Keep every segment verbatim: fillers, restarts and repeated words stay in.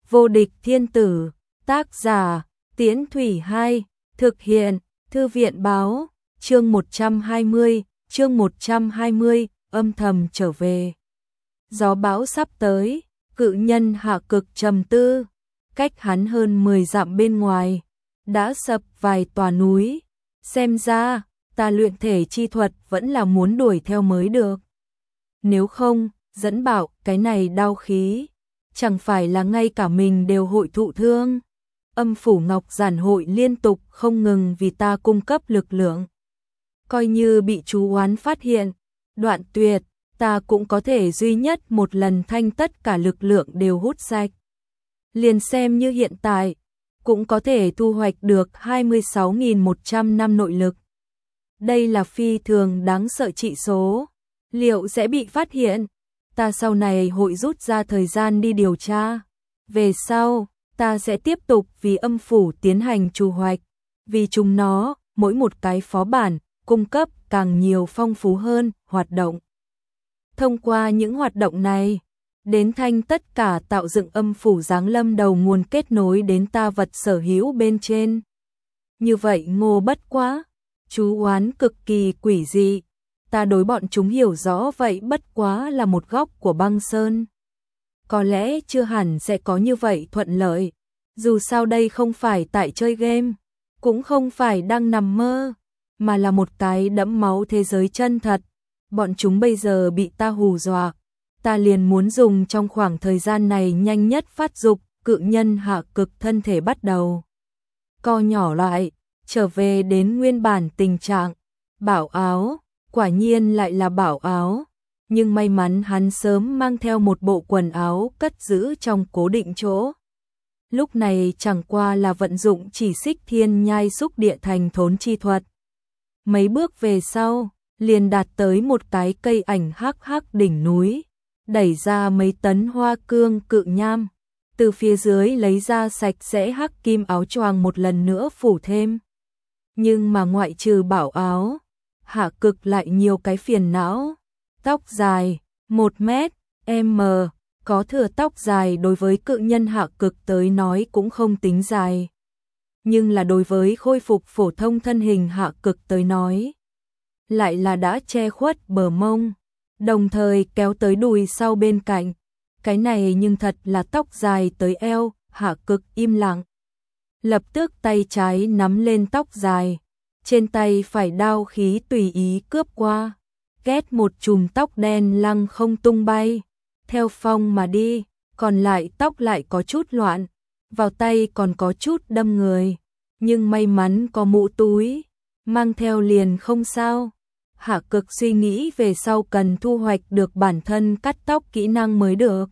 Vô địch thiên tử, tác giả, Tiễn Thủy Hai, thực hiện, Thư viện báo, chương một trăm hai mươi, chương một trăm hai mươi, âm thầm trở về. Gió bão sắp tới, cự nhân Hạ Cực trầm tư, cách hắn hơn mười dặm bên ngoài, đã sập vài tòa núi, xem ra, ta luyện thể chi thuật vẫn là muốn đuổi theo mới được. Nếu không, dẫn bảo cái này đau khí, chẳng phải là ngay cả mình đều hội thụ thương. Âm phủ ngọc giản hội liên tục không ngừng vì ta cung cấp lực lượng. Coi như bị chú oán phát hiện, đoạn tuyệt, ta cũng có thể duy nhất một lần thanh tất cả lực lượng đều hút sạch. Liền xem như hiện tại, cũng có thể thu hoạch được hai mươi sáu nghìn một trăm năm nội lực. Đây là phi thường đáng sợ trị số, liệu sẽ bị phát hiện? Ta sau này hội rút ra thời gian đi điều tra. Về sau, ta sẽ tiếp tục vì âm phủ tiến hành trù hoạch, vì chúng nó, mỗi một cái phó bản, cung cấp càng nhiều phong phú hơn hoạt động. Thông qua những hoạt động này, đến thanh tất cả tạo dựng âm phủ giáng lâm đầu nguồn kết nối đến ta vật sở hữu bên trên. Như vậy ngô bất quá, chú oán cực kỳ quỷ dị, ta đối bọn chúng hiểu rõ vậy bất quá là một góc của băng sơn. Có lẽ chưa hẳn sẽ có như vậy thuận lợi, dù sao đây không phải tại chơi game, cũng không phải đang nằm mơ, mà là một cái đẫm máu thế giới chân thật. Bọn chúng bây giờ bị ta hù dọa, ta liền muốn dùng trong khoảng thời gian này nhanh nhất phát dục, cự nhân Hạ Cực thân thể bắt đầu co nhỏ lại, trở về đến nguyên bản tình trạng. Bảo áo, quả nhiên lại là bảo áo, nhưng may mắn hắn sớm mang theo một bộ quần áo cất giữ trong cố định chỗ. Lúc này chẳng qua là vận dụng chỉ xích thiên nhai xúc địa thành thốn chi thuật. Mấy bước về sau, liền đạt tới một cái cây ảnh hắc hắc đỉnh núi, đẩy ra mấy tấn hoa cương cự nham, từ phía dưới lấy ra sạch sẽ hắc kim áo choàng một lần nữa phủ thêm. Nhưng mà ngoại trừ bảo áo, Hạ Cực lại nhiều cái phiền não. Tóc dài, một mét, m, có thừa tóc dài đối với cự nhân Hạ Cực tới nói cũng không tính dài. Nhưng là đối với khôi phục phổ thông thân hình Hạ Cực tới nói, lại là đã che khuất bờ mông, đồng thời kéo tới đùi sau bên cạnh. Cái này nhưng thật là tóc dài tới eo. Hạ Cực im lặng, lập tức tay trái nắm lên tóc dài, trên tay phải đao khí tùy ý cướp qua, ghét một chùm tóc đen lăng không tung bay, theo phong mà đi, còn lại tóc lại có chút loạn, vào tay còn có chút đâm người, nhưng may mắn có mũ túi, mang theo liền không sao. Hạ Cực suy nghĩ về sau cần thu hoạch được bản thân cắt tóc kỹ năng mới được.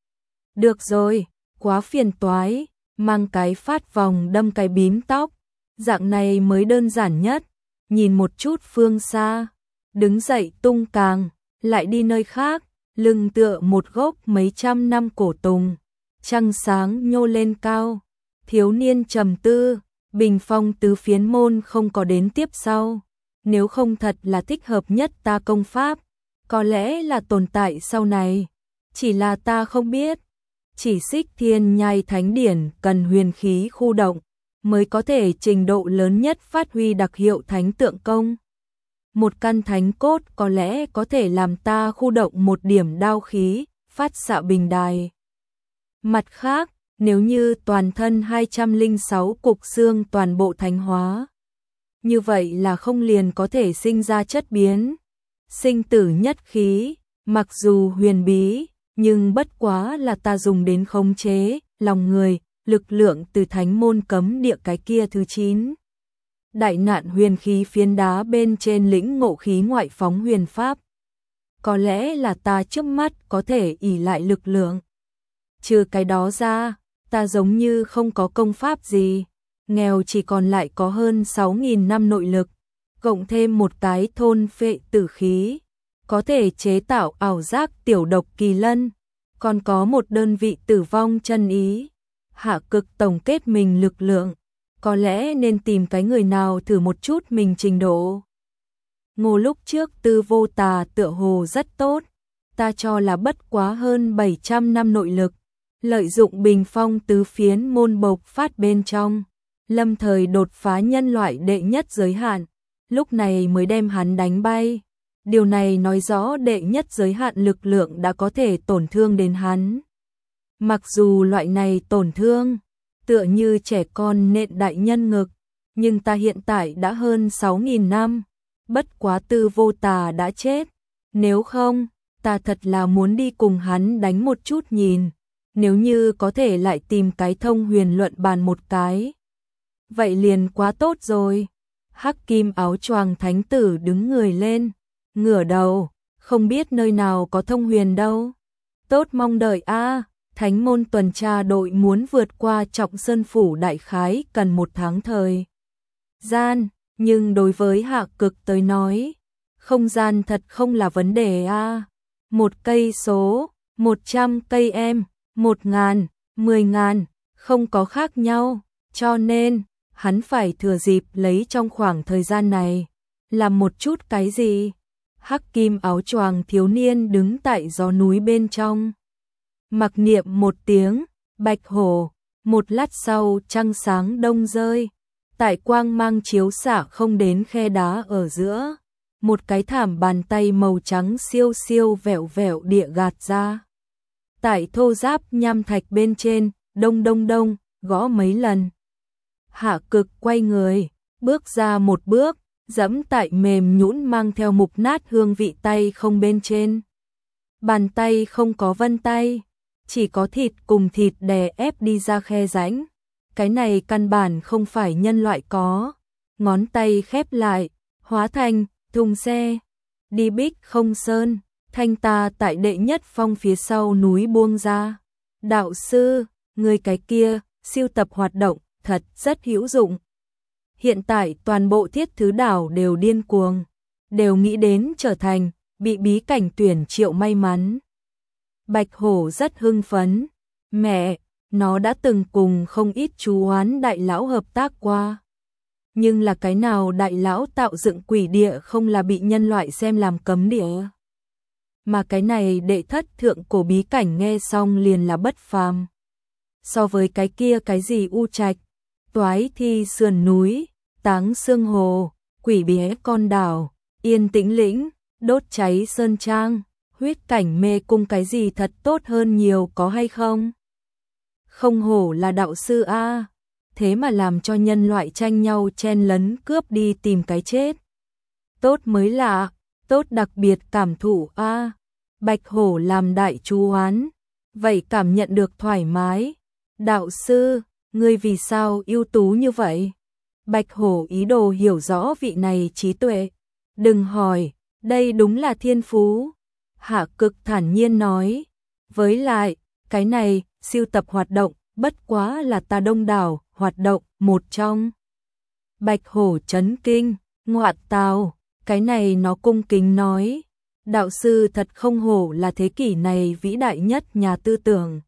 Được rồi, quá phiền toái, mang cái phát vòng đâm cái bím tóc, dạng này mới đơn giản nhất. Nhìn một chút phương xa, đứng dậy tung càng, lại đi nơi khác, lưng tựa một gốc mấy trăm năm cổ tùng, trăng sáng nhô lên cao. Thiếu niên trầm tư, bình phong tứ phiến môn không có đến tiếp sau. Nếu không thật là thích hợp nhất ta công pháp, có lẽ là tồn tại sau này, chỉ là ta không biết. Chỉ xích thiên nhai thánh điển cần huyền khí khu động, mới có thể trình độ lớn nhất phát huy đặc hiệu thánh tượng công. Một căn thánh cốt có lẽ có thể làm ta khu động một điểm đao khí, phát xạ bình đài. Mặt khác, nếu như toàn thân hai trăm lẻ sáu cục xương toàn bộ thánh hóa, như vậy là không liền có thể sinh ra chất biến. Sinh tử nhất khí, mặc dù huyền bí, nhưng bất quá là ta dùng đến khống chế lòng người, lực lượng từ thánh môn cấm địa cái kia thứ chín. Đại nạn huyền khí phiến đá bên trên lĩnh ngộ khí ngoại phóng huyền pháp. Có lẽ là ta trước mắt có thể ỷ lại lực lượng. Trừ cái đó ra, ta giống như không có công pháp gì, nghèo chỉ còn lại có hơn sáu nghìn năm nội lực, cộng thêm một cái thôn phệ tử khí, có thể chế tạo ảo giác tiểu độc kỳ lân, còn có một đơn vị tử vong chân ý. Hạ Cực tổng kết mình lực lượng, có lẽ nên tìm cái người nào thử một chút mình trình độ. Ngô lúc trước Tư Vô Tà tựa hồ rất tốt, ta cho là bất quá hơn bảy trăm năm nội lực, lợi dụng bình phong tứ phiến môn bộc phát bên trong, lâm thời đột phá nhân loại đệ nhất giới hạn, lúc này mới đem hắn đánh bay. Điều này nói rõ đệ nhất giới hạn lực lượng đã có thể tổn thương đến hắn. Mặc dù loại này tổn thương, tựa như trẻ con nện đại nhân ngực, nhưng ta hiện tại đã hơn sáu nghìn năm, bất quá Tư Vô Tà đã chết. Nếu không, ta thật là muốn đi cùng hắn đánh một chút nhìn, nếu như có thể lại tìm cái thông huyền luận bàn một cái. Vậy liền quá tốt rồi. Hắc kim áo choàng thánh tử đứng người lên, ngửa đầu, không biết nơi nào có thông huyền đâu. Tốt mong đợi a. Thánh môn tuần tra đội muốn vượt qua Trọng Sơn phủ đại khái cần một tháng thời gian, nhưng đối với Hạ Cực tới nói, không gian thật không là vấn đề a. Một cây số, một trăm cây em, một ngàn, mười ngàn, không có khác nhau, cho nên hắn phải thừa dịp lấy trong khoảng thời gian này, làm một chút cái gì. Hắc kim áo choàng thiếu niên đứng tại gió núi bên trong, mặc niệm một tiếng, bạch hổ, một lát sau trăng sáng đông rơi, tại quang mang chiếu xạ không đến khe đá ở giữa, một cái thảm bàn tay màu trắng siêu siêu vẹo vẹo địa gạt ra. Tại thô giáp nham thạch bên trên, đông đông đông, gõ mấy lần. Hạ Cực quay người, bước ra một bước, dẫm tại mềm nhũn mang theo mục nát hương vị tay không bên trên. Bàn tay không có vân tay, chỉ có thịt cùng thịt đè ép đi ra khe rãnh. Cái này căn bản không phải nhân loại có. Ngón tay khép lại, hóa thành thùng xe. Đi Bích Không Sơn, thanh ta tại đệ nhất phong phía sau núi buông ra. Đạo sư, người cái kia, siêu tập hoạt động, thật rất hữu dụng. Hiện tại toàn bộ Thiết Thứ đảo đều điên cuồng, đều nghĩ đến trở thành bị bí cảnh tuyển triệu may mắn. Bạch hổ rất hưng phấn, mẹ, nó đã từng cùng không ít chú oán đại lão hợp tác qua. Nhưng là cái nào đại lão tạo dựng quỷ địa không là bị nhân loại xem làm cấm địa. Mà cái này đệ thất thượng cổ bí cảnh nghe xong liền là bất phàm. So với cái kia cái gì U Trạch, Toái Thi sườn núi, Táng Xương Hồ, Quỷ Bé Con Đảo, Yên Tĩnh Lĩnh, Đốt Cháy Sơn Trang, Huyết Cảnh Mê Cung cái gì thật tốt hơn nhiều có hay không? Không hổ là đạo sư a, thế mà làm cho nhân loại tranh nhau chen lấn cướp đi tìm cái chết. Tốt mới lạ, tốt đặc biệt cảm thụ a. Bạch hổ làm đại chú oán, vậy cảm nhận được thoải mái. Đạo sư, ngươi vì sao ưu tú như vậy? Bạch hổ ý đồ hiểu rõ vị này trí tuệ. Đừng hỏi, đây đúng là thiên phú. Hạ Cực thản nhiên nói. Với lại, cái này, siêu tập hoạt động, bất quá là ta đông đảo, hoạt động, một trong. Bạch hổ chấn kinh, ngoạn tào, cái này nó cung kính nói. Đạo sư thật không hổ là thế kỷ này vĩ đại nhất nhà tư tưởng.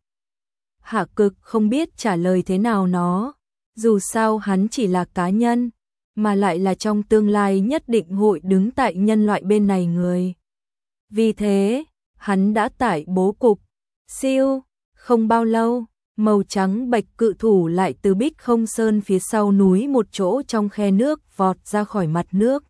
Hạ Cực không biết trả lời thế nào nó, dù sao hắn chỉ là cá nhân, mà lại là trong tương lai nhất định hội đứng tại nhân loại bên này người. Vì thế, hắn đã tải bố cục, siêu, không bao lâu, màu trắng bạch cự thủ lại từ Bích Không Sơn phía sau núi một chỗ trong khe nước vọt ra khỏi mặt nước.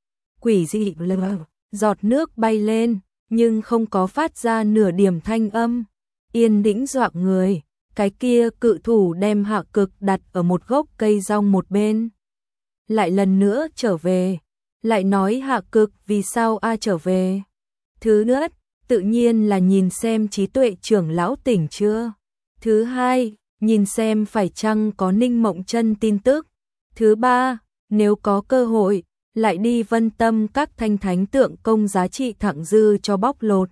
Quỷ dị giọt nước bay lên, nhưng không có phát ra nửa điểm thanh âm, yên tĩnh dọa người. Cái kia cự thủ đem Hạ Cực đặt ở một gốc cây rong một bên. Lại lần nữa trở về, lại nói Hạ Cực vì sao a trở về. Thứ nhất, tự nhiên là nhìn xem trí tuệ trưởng lão tỉnh chưa. Thứ hai, nhìn xem phải chăng có Ninh Mộng Chân tin tức. Thứ ba, nếu có cơ hội, lại đi Vân Tâm các thanh thánh tượng công giá trị thẳng dư cho bóc lột.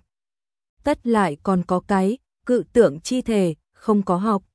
Tất lại còn có cái, cự tượng chi thể, không có học.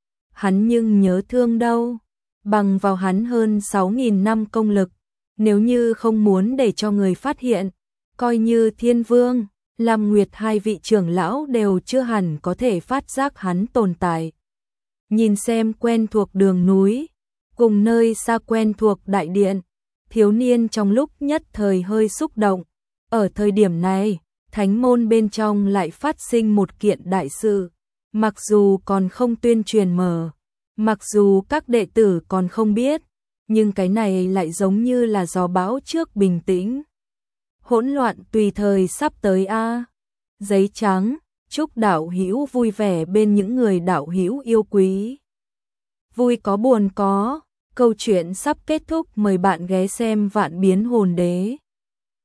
Hắn nhưng nhớ thương đâu, bằng vào hắn hơn sáu nghìn năm công lực, nếu như không muốn để cho người phát hiện, coi như Thiên Vương, Lam Nguyệt hai vị trưởng lão đều chưa hẳn có thể phát giác hắn tồn tại. Nhìn xem quen thuộc đường núi, cùng nơi xa quen thuộc đại điện, thiếu niên trong lúc nhất thời hơi xúc động. Ở thời điểm này, thánh môn bên trong lại phát sinh một kiện đại sự. Mặc dù còn không tuyên truyền mở, mặc dù các đệ tử còn không biết, nhưng cái này lại giống như là gió bão trước bình tĩnh. Hỗn loạn tùy thời sắp tới a. Giấy trắng, chúc đạo hữu vui vẻ bên những người đạo hữu yêu quý. Vui có buồn có, câu chuyện sắp kết thúc, mời bạn ghé xem Vạn Biến Hồn Đế.